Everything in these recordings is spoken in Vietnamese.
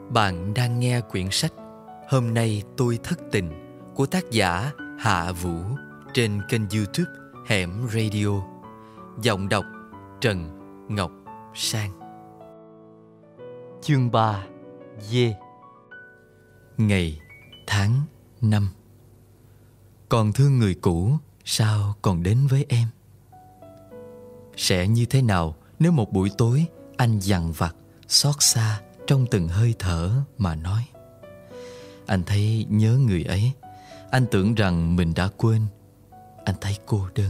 Bạn đang nghe quyển sách Hôm nay tôi thất tình của tác giả Hạ Vũ trên kênh YouTube Hẻm Radio. Giọng đọc Trần Ngọc Sang. Chương 3. Dê. Ngày tháng năm. Còn thương người cũ, sao còn đến với em? Sẽ như thế nào nếu một buổi tối anh dằn vặt, xót xa trong từng hơi thở mà nói: anh thấy nhớ người ấy, anh tưởng rằng mình đã quên, anh thấy cô đơn.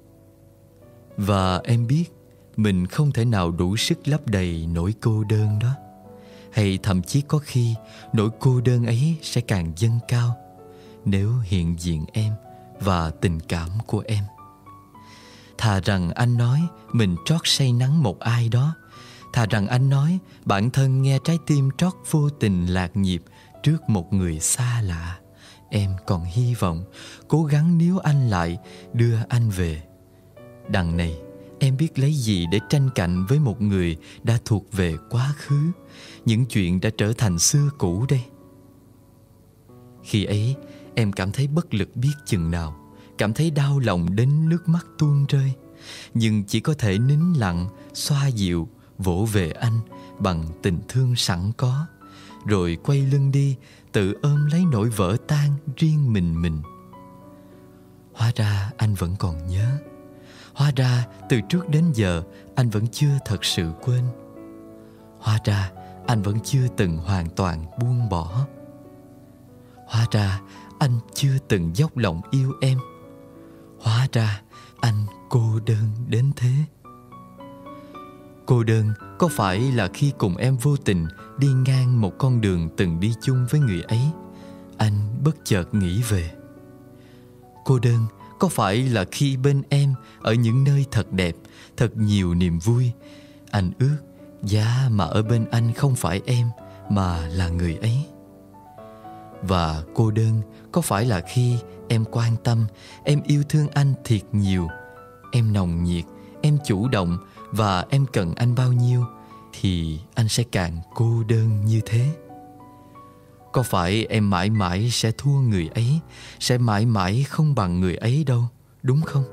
Và em biết mình không thể nào đủ sức lấp đầy nỗi cô đơn đó. Hay thậm chí có khi nỗi cô đơn ấy sẽ càng dâng cao nếu hiện diện em và tình cảm của em. Thà rằng anh nói mình trót say nắng một ai đó, thà rằng anh nói bản thân nghe trái tim trót vô tình lạc nhịp trước một người xa lạ, em còn hy vọng cố gắng níu anh lại, đưa anh về. Đằng này em biết lấy gì để tranh cạnh với một người đã thuộc về quá khứ, những chuyện đã trở thành xưa cũ đây. Khi ấy em cảm thấy bất lực biết chừng nào, cảm thấy đau lòng đến nước mắt tuôn rơi, nhưng chỉ có thể nín lặng, xoa dịu, vỗ về anh bằng tình thương sẵn có, rồi quay lưng đi, tự ôm lấy nỗi vỡ tan riêng mình. Hóa ra anh vẫn còn nhớ. Hóa ra từ trước đến giờ anh vẫn chưa thật sự quên. Hóa ra anh vẫn chưa từng hoàn toàn buông bỏ. Hóa ra anh chưa từng dốc lòng yêu em. Hóa ra anh cô đơn đến thế. Cô đơn có phải là khi cùng em vô tình đi ngang một con đường từng đi chung với người ấy, anh bất chợt nghĩ về? Cô đơn có phải là khi bên em ở những nơi thật đẹp, thật nhiều niềm vui, anh ước giá mà ở bên anh không phải em mà là người ấy? Và cô đơn có phải là khi em quan tâm, em yêu thương anh thiệt nhiều, em nồng nhiệt, em chủ động và em cần anh bao nhiêu thì anh sẽ càng cô đơn như thế? Có phải em mãi mãi sẽ thua người ấy, sẽ mãi mãi không bằng người ấy đâu, đúng không?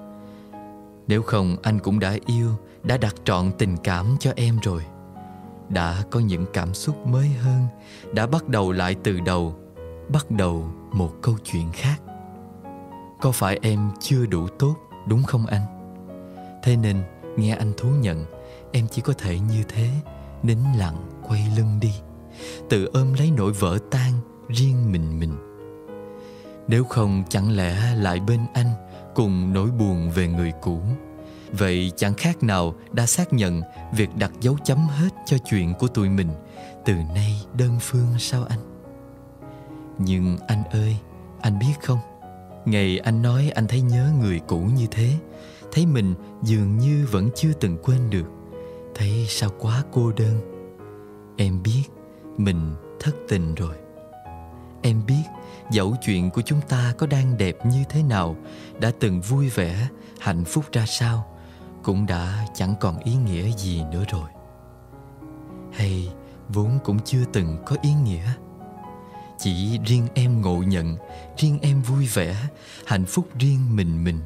Nếu không, anh cũng đã yêu, đã đặt trọn tình cảm cho em rồi, đã có những cảm xúc mới hơn, đã bắt đầu lại từ đầu, bắt đầu một câu chuyện khác. Có phải em chưa đủ tốt, đúng không anh? Thế nên nghe anh thú nhận, em chỉ có thể như thế, nín lặng quay lưng đi, tự ôm lấy nỗi vỡ tan riêng mình. Nếu không, chẳng lẽ lại bên anh cùng nỗi buồn về người cũ? Vậy chẳng khác nào đã xác nhận việc đặt dấu chấm hết cho chuyện của tụi mình, từ nay đơn phương sao anh? Nhưng anh ơi, anh biết không, ngày anh nói anh thấy nhớ người cũ như thế, thấy mình dường như vẫn chưa từng quên được, thấy sao quá cô đơn. Em biết mình thất tình rồi. Em biết dẫu chuyện của chúng ta có đang đẹp như thế nào, đã từng vui vẻ, hạnh phúc ra sao, cũng đã chẳng còn ý nghĩa gì nữa rồi. Hay vốn cũng chưa từng có ý nghĩa. Chỉ riêng em ngộ nhận, riêng em vui vẻ, hạnh phúc riêng mình.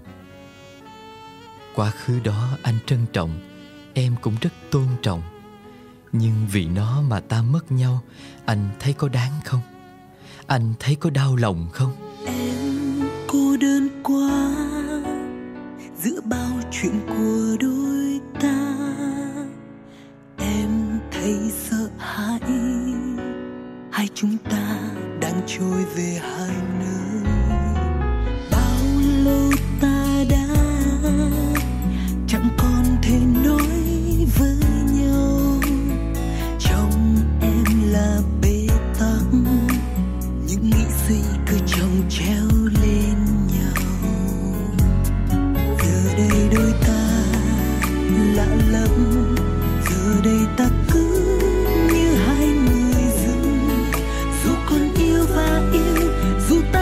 Quá khứ đó anh trân trọng, em cũng rất tôn trọng. Nhưng vì nó mà ta mất nhau, anh thấy có đáng không? Anh thấy có đau lòng không? Em cô đơn quá giữa bao chuyện của đôi ta. Em thấy sợ hãi, hai chúng ta đang trôi về hai nơi. Bao lâu ta đã chẳng còn thể nói với nhau, trong em là bế tắc, những nghĩ suy cứ chồng chéo lên nhau. Giờ đây đôi ta lạ lắm, giờ đây ta cứ như hai người dưng, dù còn yêu và yêu, dù ta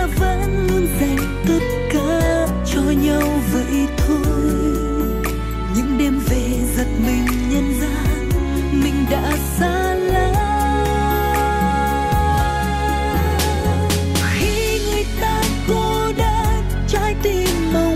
tim màu